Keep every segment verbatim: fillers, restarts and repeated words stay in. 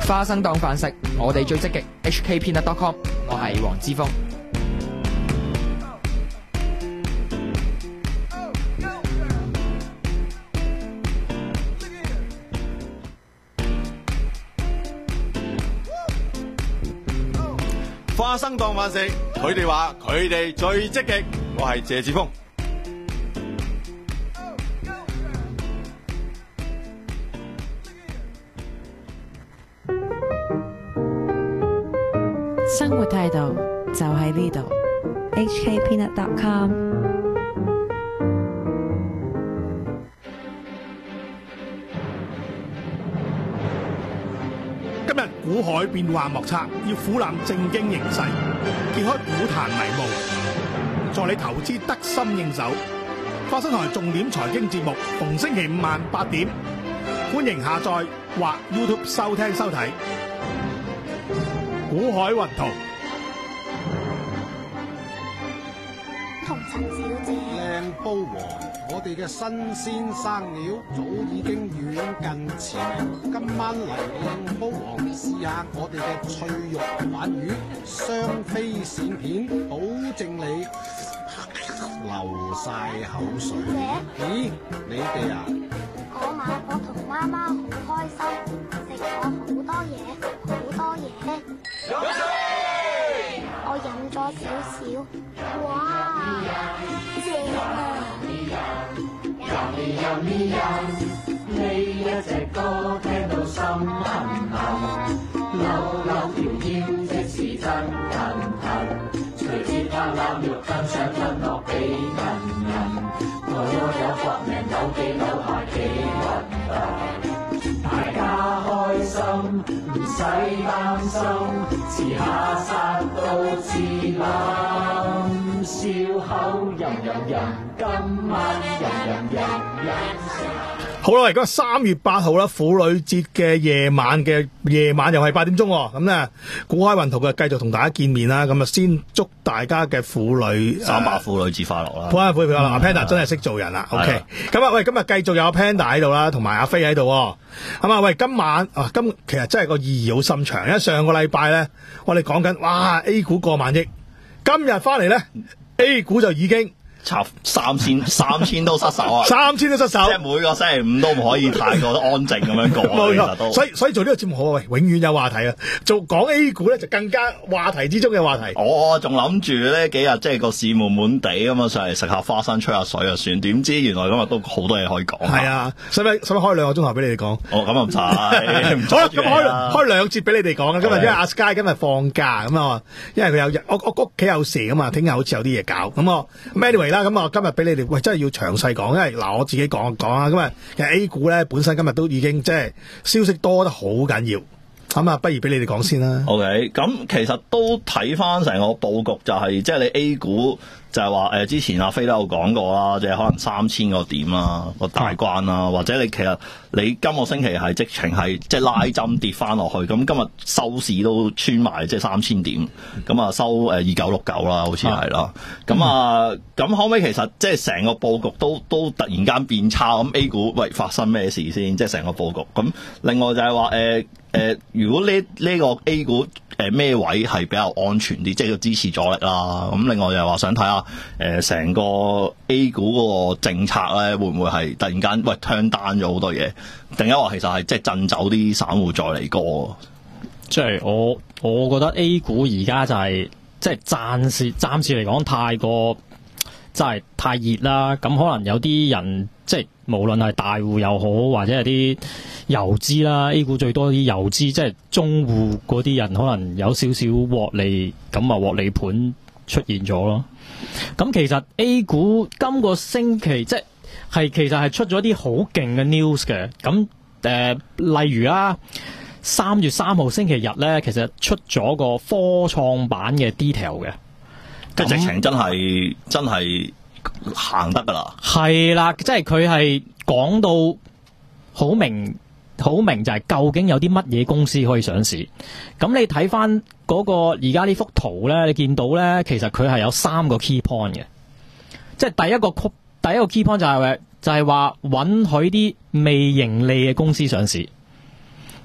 花生當飯食，我哋最積極 H K peanut dot com， 我係黃之鋒。 花生當飯食，佢哋話佢哋最積極，我係謝志峰。 生活態度就喺呢度 ，H K peanut dot com。 今日股海變幻莫測，要俯瞰正經形勢，揭開股壇迷霧，助你投資得心應手。花生台重點財經節目，逢星期五晚八點，歡迎下載或 YouTube 收聽收睇。股海雲圖， 同陳小姐， 靚煲王，我哋嘅新鮮生料早已經遠近馳名。今晚嚟靚煲王試下我哋嘅脆肉鯇魚，雙飛鱔片，保證你流晒口水。咦，你哋啊？ 我買我同媽媽好開心，食咗好多嘢，好多嘢。我飲咗少少，哇，正啊！ 呢一隻歌聽到心痕痕，扭扭條腰即是真騰騰，隨節拍攬肉更想吞落俾人人，我有搏命扭機扭下幾核突，大家開心唔使擔心，遲下殺到自冧，笑口吟吟吟，今晚吟吟吟吟。 好啦，而家三月八號啦，婦女節嘅夜晚嘅夜晚又係八點鐘，咁咧股海雲圖嘅繼續同大家見面啦。咁啊，先祝大家嘅婦女三八婦女節快樂啦！ 婦女婦女快樂，阿 Panda 真係識做人啦。OK，咁啊，喂，今日繼續有阿 Panda 喺度啦，同埋阿飛喺度。咁啊，喂，今晚啊，今其實真係個意義好深長，因為上個禮拜咧，我哋講緊哇 A 股過萬億，今日翻嚟咧 A 股就已經插三千三千都失手啊！ 三千都失手， 即係每個星期五都唔可以太過安靜咁樣過。 冇錯， 都所以所以做呢個節目好啊，喂，永遠有話題啊！做講 A 股咧就更加話題之中嘅話題。 我仲諗住呢幾日即係個市悶悶地咁啊，上嚟食下花生吹下水就算，點知原來今日都好多嘢可以講。係啊，使唔使使唔使開兩個鐘頭俾你哋講？ 哦，咁啊唔使，唔好啦，咁開開兩節俾你哋講啊！今日因為阿 Sky 今日放假咁啊，因為佢有我我屋企有事啊嘛，聽日好似有啲嘢搞咁啊。Anyway 啦，咁啊今日俾你哋喂真係要詳細講，因為嗱我自己講講啊，咁啊其實 A 股咧本身今日都已經即係消息多得好緊要，咁啊不如俾你哋講先啦。 OK，咁其實都睇翻成個佈局就係、是、即係你 A 股就係話誒之前阿飛都有講過啦，即係可能三千個點啦個大關啦，嗯、或者你其實你今個星期係直情係即係拉針跌翻落去，咁今日收市都穿埋即係三千點，咁啊收誒二九六九啦，好似係啦，咁啊咁後尾其實即係成個佈局都都突然間變差，咁 A 股喂發生咩事先？即係成個佈局。咁另外就係話誒誒，如果呢呢、呢個 A 股誒咩位係比較安全啲，即係個支持阻力啦。咁另外就係話想睇下誒成個 A 股嗰個政策咧，會唔會係突然間喂 turn down 咗好多嘢，定係話其實係即係震走啲散戶再嚟過？ 即係我我覺得 A 股而家就係、是、即係暫時暫時嚟講太過真係太熱啦。咁可能有啲人即係無論係大戶又好，或者係啲游資啦 ，A 股最多啲游資，即係中戶嗰啲人，可能有少少獲利，咁啊獲利盤出現咗咯。咁其實 A 股今個星期即係其實係出咗啲好勁嘅 news 嘅。咁誒、呃，例如啊，三月三號星期日咧，其實出咗個科創板嘅 detail 嘅， 即係直情真係真係行得噶啦。係啦，即係佢係講到好明。好明就係究竟有啲乜嘢公司可以上市。咁你睇翻嗰個而家呢幅圖咧，你見到咧，其實佢係有三個 key point 嘅。即係第一個第一個 key point 就係、是、就係話允許啲未盈利嘅公司上市。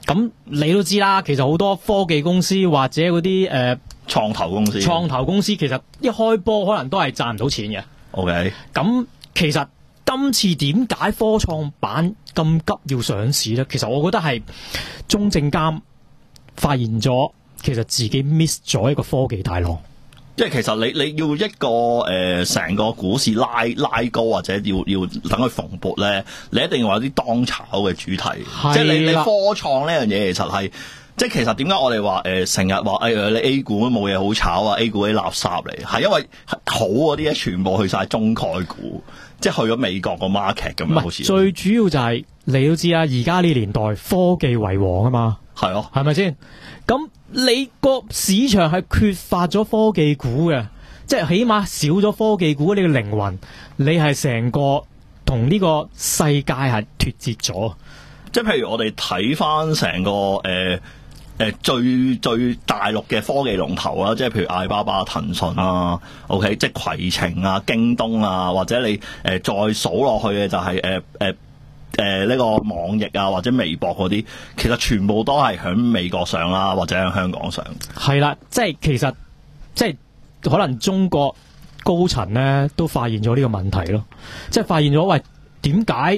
咁你都知啦，其實好多科技公司或者嗰啲誒創投公司， 創投公司其實一開波可能都係賺唔到錢嘅。 OK， 咁其實今次點解科創板咁急要上市咧？其實我覺得係中證監發現咗，其實自己 miss 咗一個科技大浪。 即係其實你你要一個誒成、呃、個股市拉拉高或者要要等佢蓬勃咧，你一定要有啲當炒嘅主題。即係你你科創呢樣嘢其實係，即係其實點解我哋話誒成日話誒你 A 股冇嘢好炒啊 ，A 股啲垃圾嚟，係因為好嗰啲咧全部去晒中概股，即係去咗美國個 market 咁樣好似。 最主要就係、是、你都知啦，而家呢年代科技為王啊嘛， 係咯， 係咪先？咁你個市場係缺乏咗科技股嘅，即係起碼少咗科技股呢個靈魂，你係成個同呢個世界係脫節咗。 即係譬如我哋睇翻成個誒誒、呃呃、最最大陸嘅科技龍頭啦，即係譬如阿里巴巴、騰訊啊 ，OK， 即係攜程啊、京東啊，或者你誒、呃、再數落去嘅就係誒誒。呃呃誒、呃、呢、這個網易啊，或者微博嗰啲，其實全部都係喺美國上啦，或者喺香港上。 係啦，即係其實即係可能中國高層咧都發現咗呢個問題咯，即係發現咗喂，點解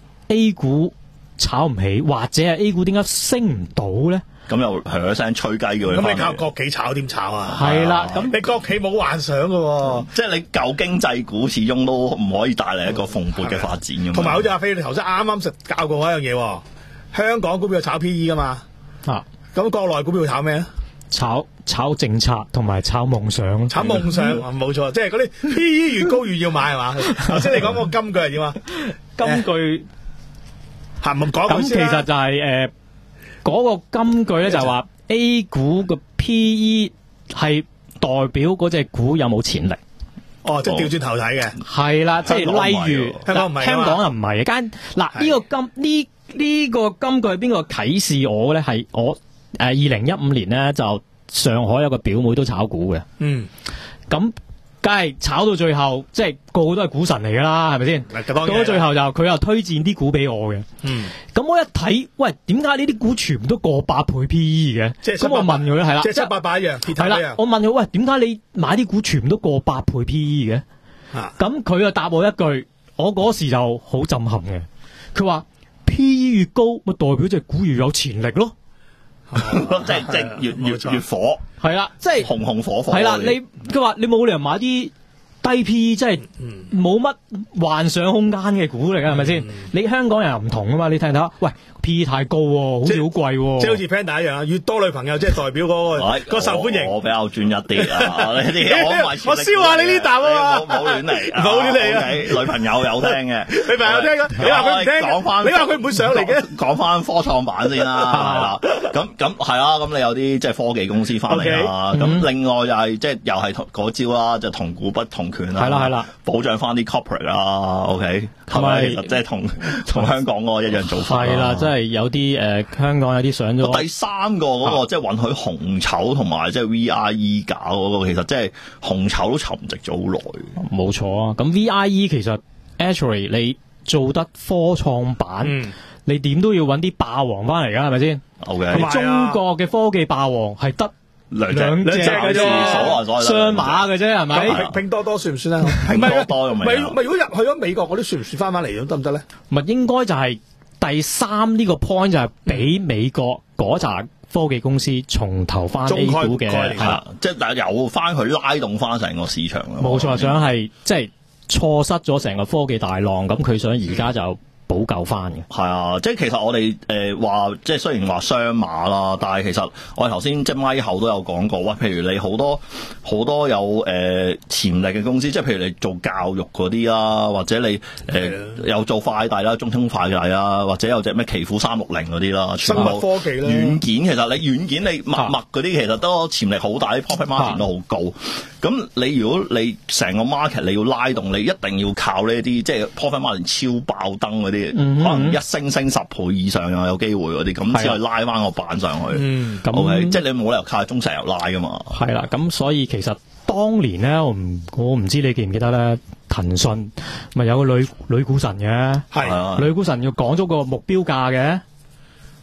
A 股炒唔起，或者係 A 股點解升唔到咧？ 咁又響一聲吹雞嘅， 咁你靠國企炒點炒啊？ 係啦，咁你國企冇幻想嘅、啊， 即係你舊經濟股始終都唔可以帶嚟一個蓬勃嘅發展嘅。 同埋好似阿飛你頭先啱啱實教過我一樣嘢，香港股票炒 P E 噶嘛？啊，咁國內股票炒咩啊？ 炒炒政策同埋炒夢想。 炒夢想冇錯，即係嗰啲 P E 越高越要買係嘛？頭先你講個金句係點啊？ 金句行唔講咁其實就係、是、誒。呃嗰、那個金句咧就係話 A 股嘅 P E 係代表嗰隻股有冇潛力。 哦，即係調轉頭睇嘅。 係啦，即係例如香港唔係， 香港又唔係。間嗱呢個金呢呢、這個金句係邊個啟示我咧？係我誒二零一五年咧就上海有個表妹都炒股嘅。嗯，咁。梗係炒到最後，即係個個都係股神嚟噶啦，係咪先？到咗最後就佢又推薦啲股俾我嘅。嗯，咁我一睇，喂，點解呢啲股全部都過百倍 P E 嘅？即係咁我問佢係啦， 即係七八百一樣， 係啦。我問佢喂，點解你買啲股全部都過百倍 P E 嘅？咁佢就答我一句，我嗰時就好震撼嘅。佢話 P E 越高，咪代表隻股越有潛力咯。 即係即係越越越火，係啦，即係紅紅火火。 係啦，你佢話你冇理由買啲低 P E， 即係冇乜幻想空間嘅股嚟噶，係咪先？你香港人又唔同啊嘛，你睇睇，喂 P E 太高喎，好似好貴喎。 即係好似 Panda 一樣啊，越多女朋友即係代表嗰個個受歡迎。 我比較專一啲啊，呢啲我唔係。 我燒下你呢啖啊嘛， 冇亂嚟， 冇亂嚟啊！ 女朋友有聽嘅， 女朋友聽嘅，你話佢唔聽？講翻，你話佢唔會上嚟嘅？ 講翻科創板先啦，係啦，咁咁係啦，咁你有啲即係科技公司翻嚟啦，咁另外又係即係又係嗰招啦，就同股不同權啦， 係啦係啦， 保障翻啲 corporate 啦 ，OK，係咪？其實即係同同香港嗰個一樣做法。 係啦，即係有啲誒香港有啲上咗。 第三個嗰個即係允許紅籌同埋即係 V I E 搞嗰個，其實即係紅籌都沉寂咗好耐。 冇錯啊，咁 V I E 其實 actually 你做得科創板，嗯、你點都要揾啲霸王翻嚟㗎，係咪先 ？OK， 中國嘅科技霸王係得兩兩隻嘅啫，雙馬嘅啫，係咪？ 拼多多算唔算啊？ 拼多多又未。 咪咪如果入去咗美國，我都算唔算翻翻嚟得唔得咧？ 咪應該就係第三呢個 point 就係俾美國嗰扎科技公司重投翻 A 股嘅，係啦， 即係有翻佢拉動翻成個市場咯。 冇錯，想係即係錯失咗成個科技大浪，咁佢想而家就補救翻嘅。 係啊，即係其實我哋誒話，即係雖然話雙馬啦，但係其實我哋頭先即係咪後都有講過，喂，譬如你好多好多有誒、呃、潛力嘅公司，即係譬如你做教育嗰啲啦，或者你誒、呃、有做快遞啦、中通快遞啦，或者有隻咩奇虎三六零嗰啲啦， 生物科技啦， 軟件其實你軟件你陌陌嗰啲其實都潛力好大，啲 profit margin 都好高。咁你如果你成個 market 你要拉動，你一定要靠呢啲即係 profit margin 超爆燈嗰啲，嗯、可能一升升十倍以上啊，有機會嗰啲，咁先去拉翻個板上去。嗯，咁 okay? 即係你冇理由靠中石油拉噶嘛。 係啦，咁所以其實當年咧，我唔我唔知你記唔記得咧，騰訊咪有個女女股神嘅，係女股神要講咗個目標價嘅。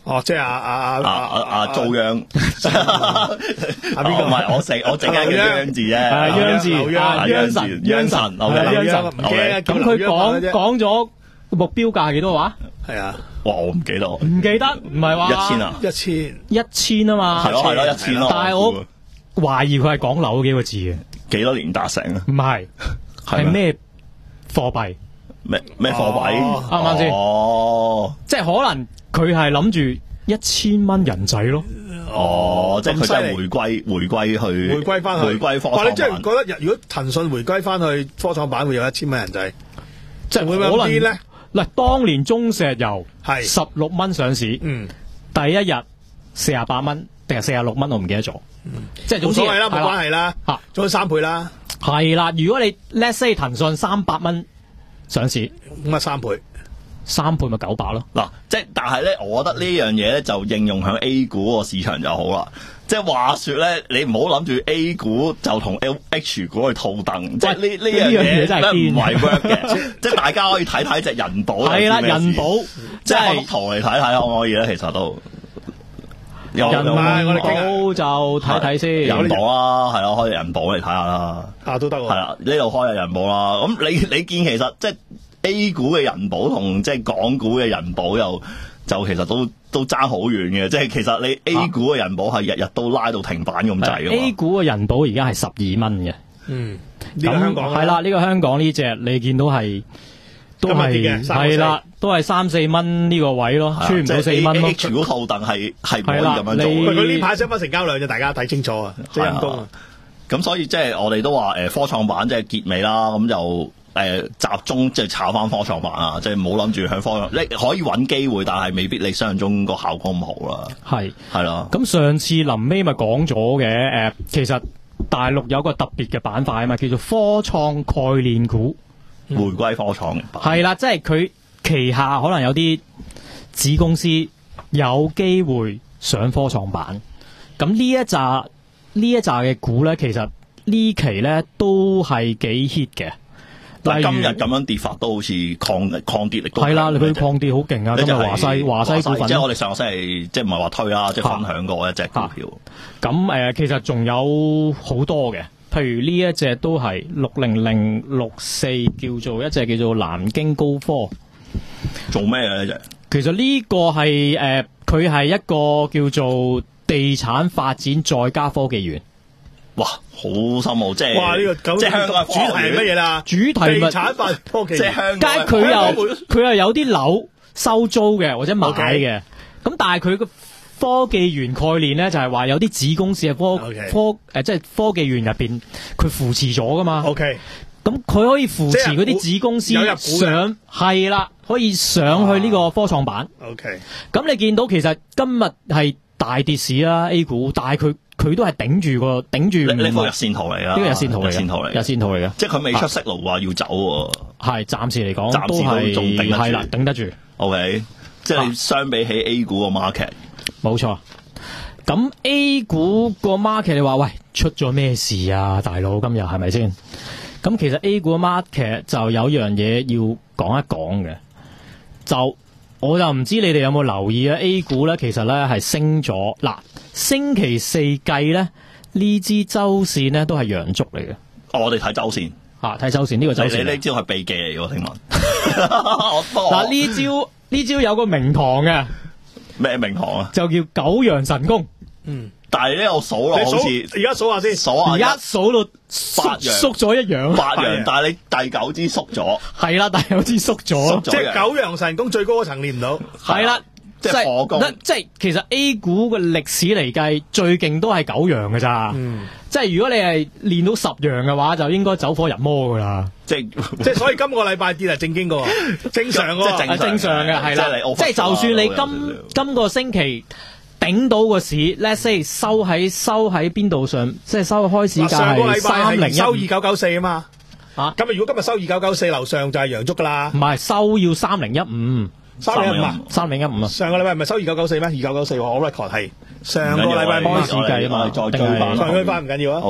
哦，即係阿阿阿阿阿遭殃， 阿邊個？ 唔係我食我整緊嘅央字啫， 係央字， 劉央啊央神， 央神係啊央神。 唔驚啊！ 咁佢講講咗目標價係幾多話？ 係啊， 哇！我唔記得， 唔記得，唔係話一千啊， 一千一千啊嘛。 係咯係咯，一千咯。 但係我懷疑佢係講樓幾個字嘅， 幾多年達成啊？ 唔係，係咩貨幣？ 咩咩貨幣？ 啱唔啱先？ 哦， 即係可能佢係諗住一千蚊人仔咯。 哦，即係佢真係回歸回歸去回歸翻去， 回歸科創板。 哇！你真係覺得如果騰訊回歸翻去科創板會有一千蚊人仔， 即係會唔會咁癲咧？ 嗱，當年中石油係十六蚊上市， 嗯， 第一日四十八蚊定係四十六蚊，我唔記得咗。即係總之冇所謂啦，冇關係啦， 嚇， 做咗三倍啦， 係啦。如果你 let's say 騰訊三百蚊上市， 咁啊三倍， 三倍咪九百咯。 嗱，即係但係咧，我覺得呢樣嘢咧就應用喺 A 股個市場就好啦。即係話說咧，你唔好諗住 A 股就同 H 股去套凳，即係呢呢樣嘢真係唔係 work 嘅。即係大家可以睇睇隻人保， 係啦，人保即係開幅圖嚟睇睇可唔可以咧？其實都有人保我就睇睇先， 人保啦，係咯，開人保嚟睇下啦。 啊都得喎， 係啦，呢度開下人保啦。咁你你見其實即係 A 股嘅人保同即係港股嘅人保又就其實都都爭好遠嘅。即係其實你 A 股嘅人保係日日都拉到停板咁滯㗎嘛。 A 股嘅人保而家係十二蚊嘅。 嗯，呢個香港係啦，呢個香港呢只你見到係都係係啦，都係三四蚊呢個位咯，穿唔到四蚊咯。 H 股套凳係係唔可以咁樣做。 佢呢排新聞成交量就大家睇清楚啊，即係陰公啊。 咁所以即係我哋都話誒科創板即係結尾啦，咁就誒集中即係炒翻科創板啊，即係唔好諗住向科創，你可以揾機會，但係未必你想象中個效果咁好啦。係係啦。咁上次臨尾咪講咗嘅誒，其實大陸有個特別嘅板塊啊嘛，叫做科創概念股， 回歸科創嘅板。 係啦，即係佢旗下可能有啲子公司有機會上科創板。咁呢一紮呢一紮嘅股咧，其實呢期咧都係幾 hit 嘅。 但係今日咁樣跌法都好似抗抗跌力都係啦，佢抗跌好勁啊！今日華西華西股份， 即係我哋上個星期即係唔係話推啦，即係分享過一隻股票。 咁誒、呃，其實仲有好多嘅，譬如呢一隻都係六零零六四，叫做一隻叫做南京高科。 做咩嘅呢隻？其實呢個係誒，佢、呃、係一個叫做地產發展再加科技園。 哇，好深奧，即係哇呢、這個即係香港主題係乜嘢啦？ 主題咪地產發科技， 即係香港。 但係佢又佢又有啲樓收租嘅或者買嘅，咁、okay. 但係佢個科技園概念咧就係話有啲子公司嘅科、okay. 科誒、呃，即係科技園入邊佢扶持咗噶嘛。OK， 咁佢可以扶持嗰啲子公司上係啦，可以上去呢個科創板。OK， 咁你見到其實今日係大跌市啦 A 股，但係佢。佢都係頂住個頂住， 呢幅日線圖嚟㗎， 呢個日線圖嚟， 日線圖嚟， 日線圖嚟嘅， 即係佢未出息路話要走喎。 係暫時嚟講， 暫時都仲頂得住， 係啦，頂得住。 OK，即係相比起 A 股個 market， 冇錯。咁 A 股個 market 你話喂出咗咩事啊，大佬今日係咪先？咁其實 A 股個 market 就有樣嘢要講一講嘅，就。我就唔知你哋有冇留意啊 A 股咧，其實咧係升咗。嗱，星期四計咧呢支周線咧都係陽燭嚟嘅。 哦，我哋睇周線吓，睇周線呢個周線。 你呢招係秘技嚟嘅，聽聞。 嗱呢招呢招有個名堂嘅。 咩名堂啊？ 就叫九陽神功。 嗯。但係咧，我數落好似而家數下先， 數下而家數到八陽縮咗一陽， 八陽，但係你第九支縮咗， 係啦，第九支縮咗， 即係九陽神功最高嗰層練唔到， 係啦， 即係火功， 即係其實 A 股嘅歷史嚟計，最勁都係九陽嘅咋，嗯、即係如果你係練到十陽嘅話，就應該走火入魔噶啦， 即係即係所以今個禮拜跌係正經嘅，正常嘅， 係正常嘅，係啦，即係就算你今今個星期。頂到個市 ，let's say 收喺收喺邊度上，即係收開市價係三零一， 收二九九四啊嘛。 啊， 咁如果今日收二九九四樓上就係陽燭噶啦。 唔係收要三零一五， 三零一五啊， 三零一五啊。 上個禮拜唔係收二九九四咩？二九九四我 record 係上個禮拜開市計啊嘛， 再追翻， 再追翻唔緊要啊。 OK，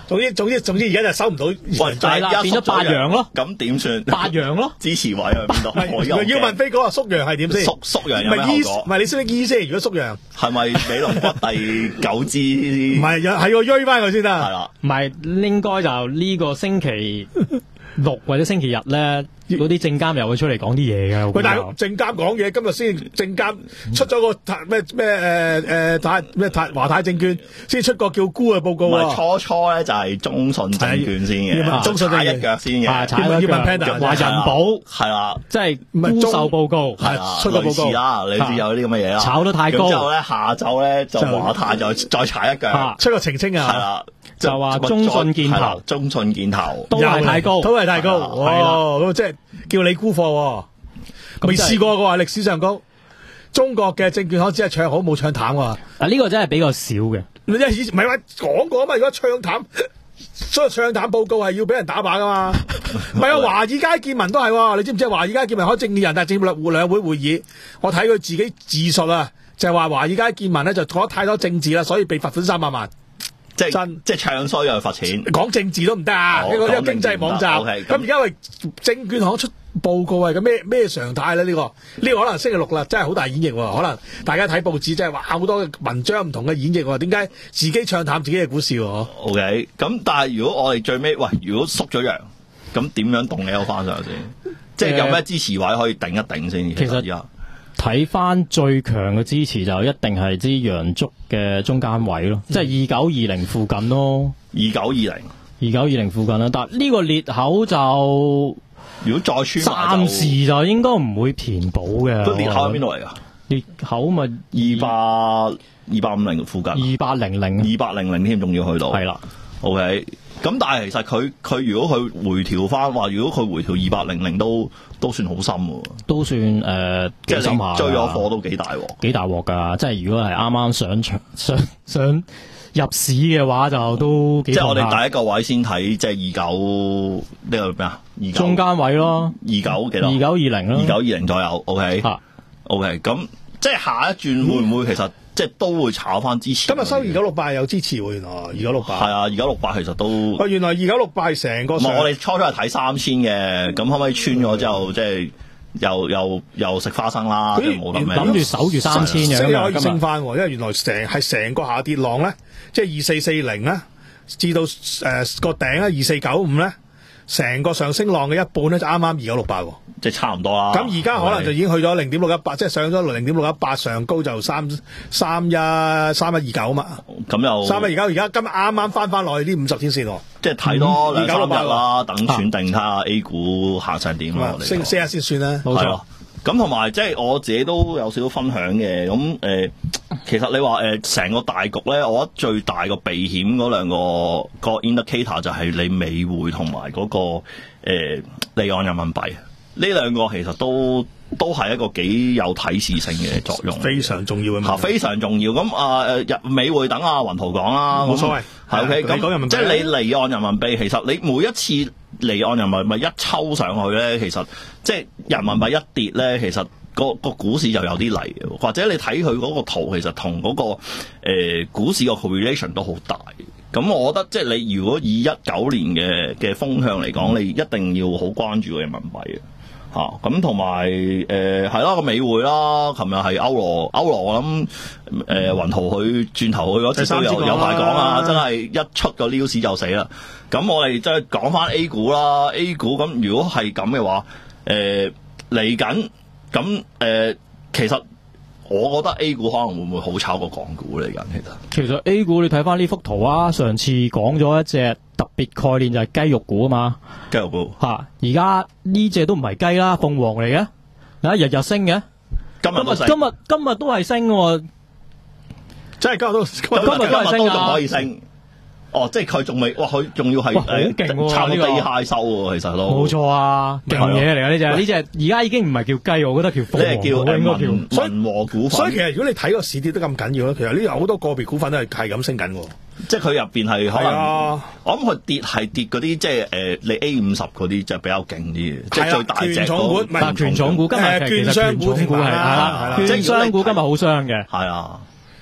總之總之總之而家就收唔到。 喂， 係啦，變咗八陽咯， 咁點算？ 八陽咯， 支持位喺邊度？我要問飛哥啊，縮陽係點先？ 縮縮陽有咩後果？ 唔係你識唔識醫先？如果縮陽係咪尾龍骨第九支？ 唔係，係要追翻佢先得。 係啦， 唔係應該就呢個星期六或者星期日咧，嗰啲證監又會出嚟講啲嘢嘅。 喂，但係證監講嘢，今日先證監出咗個咩咩誒誒泰咩泰華泰證券先出個叫沽嘅報告喎。 初初咧就係中信證券先嘅， 中信踩一腳先嘅， 踩一腳話人保係啦， 即係沽售報告係啦， 出個報告啦，你知有啲咁嘅嘢啦， 炒得太高。 之後咧下晝咧就華泰再再踩一腳， 出個澄清啊， 係啦。 就話中信建投， 中信建投都係太高， 都係太高，哦，咁即係叫你沽貨，未試過嘅話，歷史上高，中國嘅證券行只係唱好冇唱淡喎。 嗱呢個真係比較少嘅， 因為以前唔係話講過啊嘛，如果唱淡，所以唱淡報告係要俾人打靶噶嘛。唔係啊，華爾街見聞都係，你知唔知華爾街見聞開證券人大政府兩會會議，我睇佢自己自述啊，就係話華爾街見聞咧就講得太多政治啦，所以被罰款三百萬。 即係真，即係唱衰又罰錢， 講政治都唔得啊！呢個呢個經濟網站，咁而家喂證券行出報告係咁咩咩常態咧？呢個呢個可能星期六啦，真係好大演繹喎。可能大家睇報紙，即係話好多文章唔同嘅演繹喎。點解自己唱淡自己嘅股市喎 ？O K，咁但係如果我哋最尾喂，如果縮咗陽，咁點樣動你有翻上先？即係有咩支持位可以頂一頂先？ 其實而家。睇翻最強嘅支持就一定係支陽燭嘅中間位咯，嗯、即係二九二零附近咯。 二九二零，二九二零附近啦。但係呢個裂口就如果再穿， 暫時就應該唔會填補嘅。 個裂口喺邊度嚟㗎？ 裂口咪二百二百五零附近， 二八零零， 二八零零添，仲要去到。 係啦 ，OK。咁但係其實佢佢如果佢回調翻話，如果佢回調二八零零都都算好深喎， 都算誒、呃、 即係深下， 追咗貨都幾大鑊， 幾大鑊㗎！即係如果係啱啱上場上上入市嘅話，就都幾。即係我哋第一個位先睇，即係二九呢個咩啊？二九中間位咯， 二九幾多？ 二九二零咯， 二九二零左右。OK，OK，、okay? okay, 咁即係下一轉會唔會其實？即係都會炒翻之前。 今日收二九六八有支持喎，原來二九六八。 係啊，二九六八其實都。 喂，原來二九六八係成個。唔係，我哋初初係睇三千嘅，咁可唔可以穿咗之後，即係又又又食花生啦？冇諗諗住守住三千嘅， 即係可以升翻，因為原來成係成個下跌浪咧，即係二四四零咧，至到誒個頂咧二四九五咧，成個上升浪嘅一半咧就啱啱二九六八喎。 即係差唔多啦。 咁而家可能就已經去咗零點六一八，即係上咗零點六一八，上高就三三一三一二九啊嘛。 咁又三一二九，而家今日啱啱翻翻落去啲五十天線喎。 即係睇多兩三日啦，等選定睇下 A 股行成點咯。 升升下先算啦。 冇錯。 咁同埋即係我自己都有少少分享嘅。咁誒、呃，其實你話誒成個大局咧，我覺得最大個避險嗰兩個個 indicator 就係你美匯同埋嗰個誒、呃、離岸人民幣。呢兩個其實都都係一個幾有啟示性嘅作用， 非常重要嘅問題， 非常重要。咁啊誒，美匯等阿雲圖講啦， 冇所謂， 係 OK。 咁即係你離岸人民幣，其實你每一次離岸人民幣一抽上去咧，其實即係人民幣一跌咧，其實個個股市就有啲嚟嘅。或者你睇佢嗰個圖，其實同嗰、嗰個誒、呃、股市個 correlation 都好大。咁我覺得即係你如果以一九年嘅嘅風向嚟講，你一定要好關注個人民幣嘅。咁同埋誒係啦個美匯啦，琴日係歐羅，歐羅我諗誒雲圖佢轉頭去嗰次都有有排講啊，真係一出個 news 就死啦。咁我哋即係講翻 A 股啦 ，A 股咁如果係咁嘅話，誒嚟緊咁誒，其實我覺得 A 股可能會唔會好炒過港股嚟緊？其實其實 A 股你睇翻呢幅圖啊，上次講咗一隻特別概念就係雞肉股啊嘛， 雞肉股吓，而家呢隻都唔係雞啦，鳳凰嚟嘅，啊日日升嘅， 今日今日今日都係升嘅， 真係今日都今日今日都仲可以升。哦，即係佢仲未，哇！佢仲要係誒差唔多低 high 收喎，其實都冇錯啊，勁嘢嚟㗎呢隻，呢隻而家已經唔係叫雞，我覺得叫鳳凰， 呢係叫誒文文和股份。 所以其實如果你睇個市跌得咁緊要咧，其實呢有好多個別股份都係係咁升緊喎。 即係佢入邊係可能， 啊、 我諗佢跌係跌嗰啲，即係誒你 A 五十嗰啲就比較勁啲嘅，即係最大隻權重股，唔係權重股今日其實權商股係係啦，權商股今日好傷嘅， 係啊。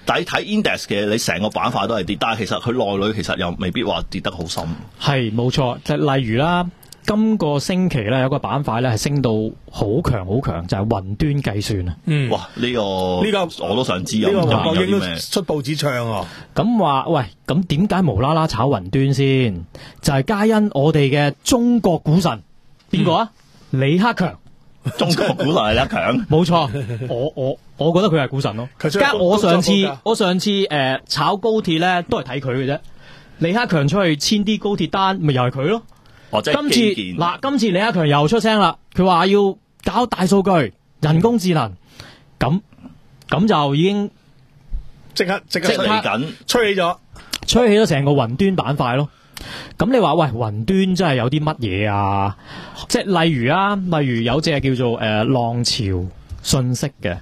但係睇 index 嘅，你成個板塊都係跌，但係其實佢內裏其實又未必話跌得好深。 係冇錯，就例如啦。今個星期咧有個板塊咧係升到好強好強，就係、是、雲端計算啊！ 嗯， 哇！呢、這個呢、這個我都想知啊！ 呢、這個黃國英都咩出報紙唱喎。 咁話喂，咁點解無啦啦炒雲端先？就係、是、皆因我哋嘅中國股神邊個啊？嗯、李克強， 中國股神係李克強， 冇錯。我我我覺得佢係股神咯。加我上次我上次誒、呃、炒高鐵咧都係睇佢嘅啫。李克強出去簽啲高鐵單，咪又係佢咯。 哦、 今次嗱，今次李克強又出聲啦，佢話要搞大數據、人工智能，咁咁就已經即刻即刻嚟緊， 吹起咗， 吹起咗成個雲端板塊咯。咁你話喂，雲端真係有啲乜嘢啊？即係例如啊，例如有隻叫做誒、呃、浪潮信息嘅。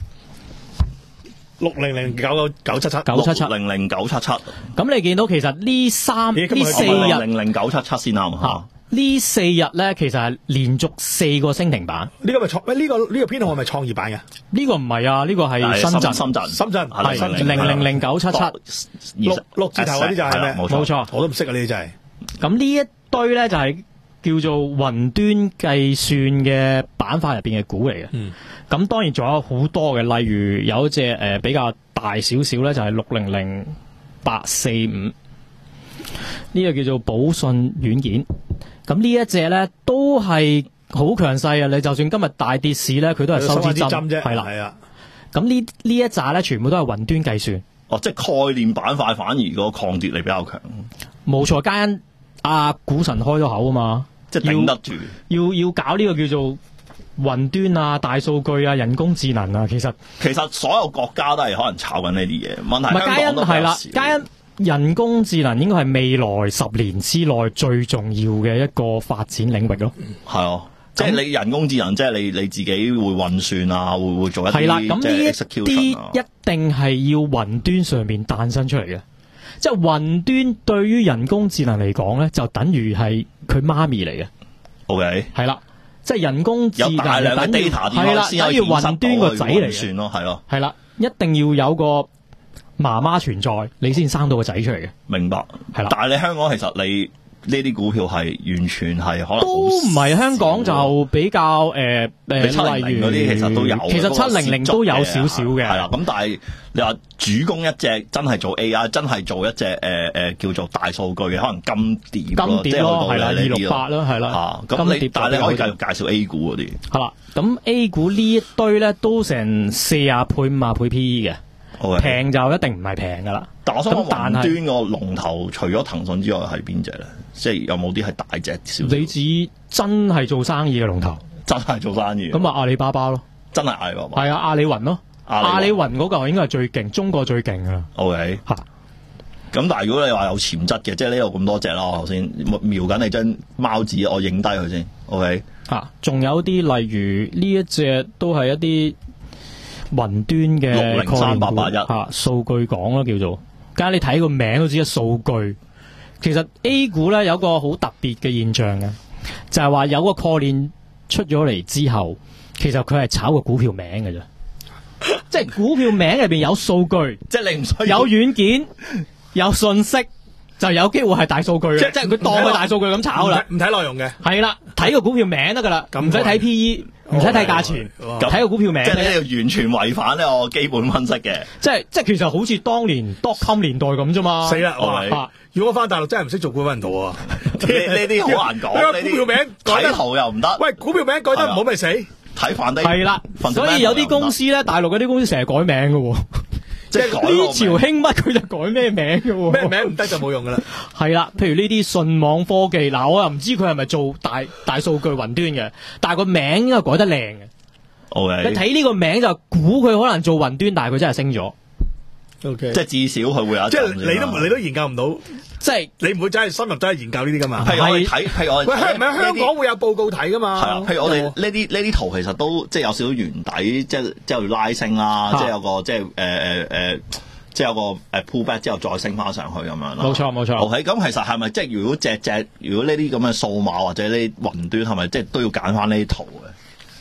六零零九九九七七九七七零零九七七， 咁你見到其實呢三呢四日零零九七七先啱吓， 呢四日咧其實係連續四個升停板。 呢個咪創？呢個呢個編號係咪創業板嘅？ 呢個唔係啊，呢個係深圳。 深圳深圳係零零零九七七六六字頭嗰啲就係咩？ 冇錯， 我都唔識啊！呢啲真係。 咁呢一堆咧就係叫做雲端計算嘅板塊入邊嘅股嚟嘅。嗯。咁當然仲有好多嘅，例如有一隻誒、呃、比較大少少咧，就係六零零八四五，呢個叫做寶信軟件。咁呢一隻咧都係好強勢啊！你就算今日大跌市咧，佢都係收支針啫。係啦，係啊。咁呢呢一紮咧，全部都係雲端計算。 哦，即係概念板塊反而個抗跌力比較強。 冇錯，皆因阿股神開咗口啊嘛， 即係頂得住。 要要，要搞呢個叫做雲端啊、大數據啊、人工智能啊，其實其實所有國家都係可能炒緊呢啲嘢。問題香港都係啦，皆因人工智能應該係未來十年之內最重要嘅一個發展領域咯。 係啊，即係你人工智能，即係你你自己會運算啊，會會做一啲係啦。咁呢一啲啊一定係要雲端上面誕生出嚟嘅。即係雲端對於人工智能嚟講咧，就等於係佢媽咪嚟嘅。 OK， 係啦。即係人工智能有大量嘅 data 係啦，等於雲端個仔嚟算咯，係咯， 係啦，一定要有個媽媽存在，你先生到個仔出嚟嘅。 明白， 係啦。 但係你香港其實你呢啲股票係完全係可能都唔係香港就比較誒誒， 例如嗰啲其實都有， 其實七零零都有少少嘅， 係啦。咁但係你話主攻一隻真係做 A I， 真係做一隻誒誒叫做大數據嘅，可能金蝶金蝶咯，係啦，二六八咯，係啦。 咁你但係你可以繼續介紹 A 股嗰啲。 係啦，咁 A 股呢一堆咧都成四十倍、五十倍 P E 嘅。平就一定唔係平噶啦， 但我想講雲端個龍頭除咗騰訊之外係邊隻咧？即係有冇啲係大隻少少？ 你指真係做生意嘅龍頭， 真係做生意。 咁啊阿里巴巴咯， 真係阿里巴巴。 係啊，阿里雲咯，阿里雲嗰個應該係最勁，中國最勁噶啦。 O K 吓，咁但係如果你話有潛質嘅，即係呢度咁多隻啦，我頭先瞄緊你張貓紙，我影低佢先。O K 吓，仲有啲例如呢一隻都係一啲雲端嘅六零三八八一吓，數據講咯叫做，梗係你睇個名都知係數據。其實 A 股咧有個好特別嘅現象嘅，就係話有個概念出咗嚟之後，其實佢係炒個股票名嘅啫，即係股票名入邊有數據， 即係你唔需要有軟件有信息，就有機會係大數據嘅，即係佢當佢大數據咁炒啦， 唔睇內容嘅， 係啦，睇個股票名得噶啦，唔使睇 P E。唔使睇價錢，睇個股票名， 即係呢度完全違反呢個基本分析嘅。 即係即係其實好似當年 dotcom 年代咁啫嘛。 死啦！哇！如果我翻大陸真係唔識做股份圖啊， 呢呢啲好難講。 股票名改睇圖又唔得。 喂，股票名改得唔好咪死？ 睇反低係啦，所以有啲公司咧，大陸嗰啲公司成日改名嘅。 即係呢朝興乜佢就改咩名嘅， 咩名唔得就冇用噶啦。 係啦，譬如呢啲信網科技，嗱我又唔知佢係咪做大大數據雲端嘅，但係個名應該改得靚嘅。 Okay. 你睇呢個名就估佢可能做雲端，但係佢真係升咗。 Okay. 即係至少佢會有， 即係你都你都研究唔到， 即係你唔會真係深入真係研究呢啲噶嘛？ 譬如我哋睇，譬如我哋喂香唔係香港會有報告睇噶嘛？ 係啊，譬如我哋呢啲呢啲圖其實都即係有少少圓底，即係即係拉升啦，即係有個即係誒誒誒，即係有個誒 pull back 之後再升翻上去咁樣咯。 冇錯冇錯。 OK，咁其實係咪即係如果隻隻如果呢啲咁嘅數碼或者呢啲雲端係咪即係都要揀翻呢啲圖嘅？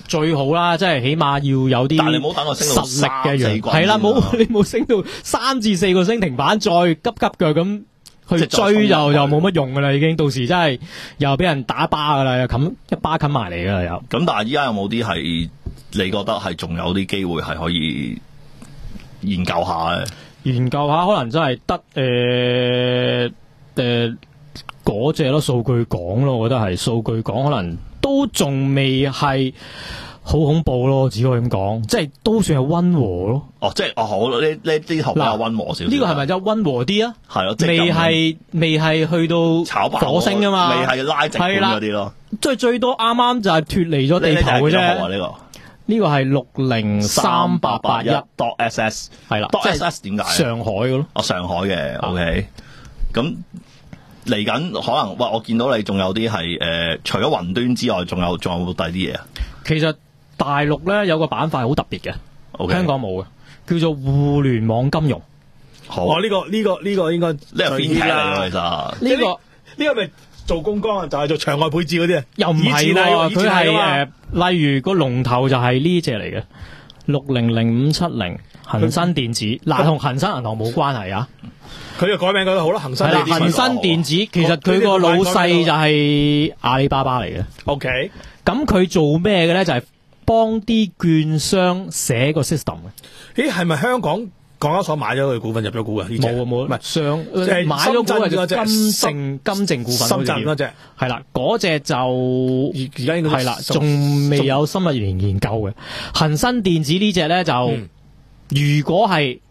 最好啦，即係起碼要有啲。 但係你冇等我升到實力嘅樣， 三四個係啦，冇你冇升到三至四個升停板，再急急腳咁去追就就冇乜用噶啦，已經到時真係又俾人打巴噶啦，又冚一巴冚埋嚟噶啦又。 咁但係依家有冇啲係你覺得係仲有啲機會係可以研究下咧？ 研究下可能真係得誒誒嗰隻咯，數據講咯，我覺得係數據講可能都仲未係好恐怖咯，只可以咁講，即係都算係溫和咯。 哦，即係哦好，呢呢啲頭比較溫和少少。 呢個係咪真係溫和啲啊？ 係咯，即係未係未係去到炒爆火星啊嘛， 未係拉直盤嗰啲咯。 即係最多啱啱就係脫離咗地球嘅啫。 呢個呢個係六零三八八一 dot S S 係啦 ，dot S S 點解？ 上海嘅咯。 哦，上海嘅 OK。咁嚟緊可能喂，我見到你仲有啲係誒，除咗雲端之外，仲有仲有冇第啲嘢啊？ 其實大陸咧有個板塊好特別嘅， Okay. 香港冇嘅，叫做互聯網金融。 好， 哦，呢個呢個呢個應該呢個邊睇嚟㗎？其實呢個呢個咪做公幹啊，就係做場外配置嗰啲啊， 又唔係喎，佢係誒，例如個龍頭就係呢隻嚟嘅，六零零五七零恒生電子，嗱同恒生銀行冇關係啊。 佢就改名覺得好啦，恒生係啦，恒生電子其實佢個老細就係阿里巴巴嚟嘅。 OK， 咁佢做咩嘅咧？就係幫啲券商寫個 system 嘅。 咦，係咪香港港交所買咗佢股份入咗股啊？ 冇啊冇，唔係上即係買咗股係深圳嗰隻金證金證股份， 深圳嗰隻係啦，嗰隻就而而家應該係啦，仲未有深入研研究嘅。恒生電子呢隻咧就， 嗯如果係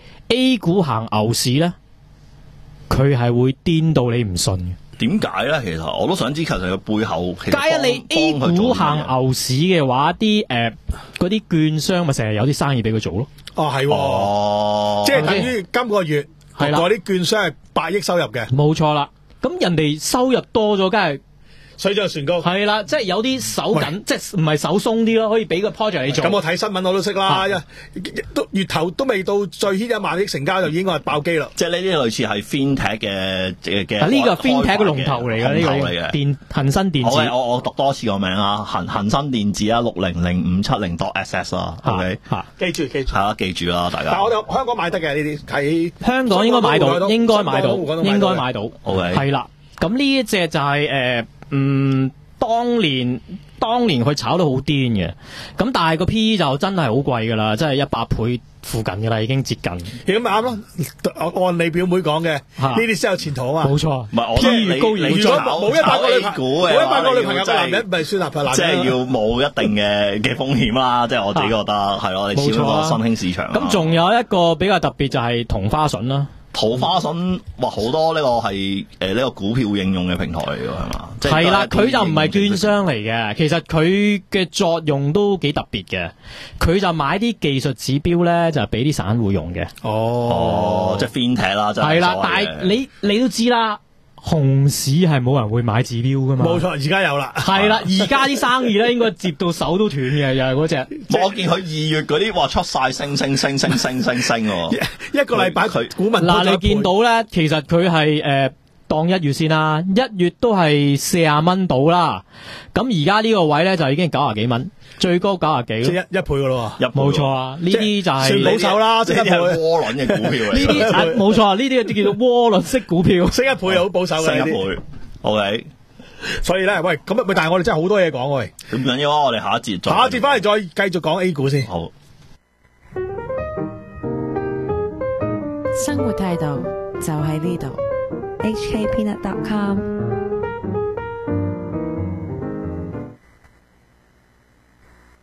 A 股行牛市咧，佢係會癲到你唔信嘅。 點解咧？其實我都想知，其實佢背後其實假如你 A 股行牛市嘅話，啲誒嗰啲券商咪成日有啲生意俾佢做咯。 哦，係， 哦， 即係等於今個月係啦嗰啲券商係百億收入嘅， 冇錯啦。咁人哋收入多咗，梗係水漲船高。 係啦，即係有啲手緊，即係唔係手鬆啲咯，可以俾個 project 你做。 咁我睇新聞我都識啦，都月頭都未到最 hit 一萬億成交就已經係爆機啦。 即係呢啲類似係 FinTech 嘅嘅嘅。 呢個 FinTech 嘅龍頭嚟嘅，呢個電恒生電子。 我我讀多次個名啊，恒恒生電子啊，六零零五七零 dot S S 啦，OK， 記住記住， 係啦，記住啦，大家。 但係我哋香港買得嘅呢啲，喺香港應該買到，應該買到，應該買到。 OK， 係啦，咁呢一隻就係誒，嗯。當年當年佢炒得好癲嘅，咁但係個 P E 就真係好貴噶啦，真係一百倍附近噶啦，已經接近。 咁咪啱咯，按你表妹講嘅，呢啲先有前途啊嘛。 冇錯， 唔係我 ，P E 越高越如果冇一百個女朋友，冇一百個女朋友嘅男人，咪算係男人。 即係要冇一定嘅嘅風險啦，即係我自己覺得係咯，你始終個新興市場。 咁仲有一個比較特別就係同花順啦。 桃花筍哇，好多呢個係誒呢個股票應用嘅平台嚟㗎，係嘛？ 係啦，佢就唔係券商嚟嘅，其實佢嘅作用都幾特別嘅。佢就買啲技術指標咧，就係俾啲散戶用嘅。 哦，即係 FinTech 啦，真係。 係啦，但係你你都知啦。熊市係冇人會買指標噶嘛？ 冇錯，而家有啦。 係啦，而家啲生意咧應該接到手都斷嘅，又係嗰隻。 我見佢二月嗰啲話出晒升升升升升升升喎， 一個禮拜佢股民嗱，你見到咧，其實佢係誒當一月先啦，一月都係四十蚊到啦。咁而家呢個位咧就已經九十幾蚊，最高九十幾。 即係一一倍噶咯喎， 冇錯啊！呢啲就係算保守啦，升一倍。 窩輪嘅股票嚟。 呢啲冇錯，呢啲叫做窩輪式股票， 升一倍好保守嘅。 升一倍 ，OK。 所以咧，喂，咁啊，但係我哋真係好多嘢講喂。 咁緊要啊！我哋下一節再下一節翻嚟再繼續講 A 股先。 好。 生活態度就喺呢度。H K Peanut dot com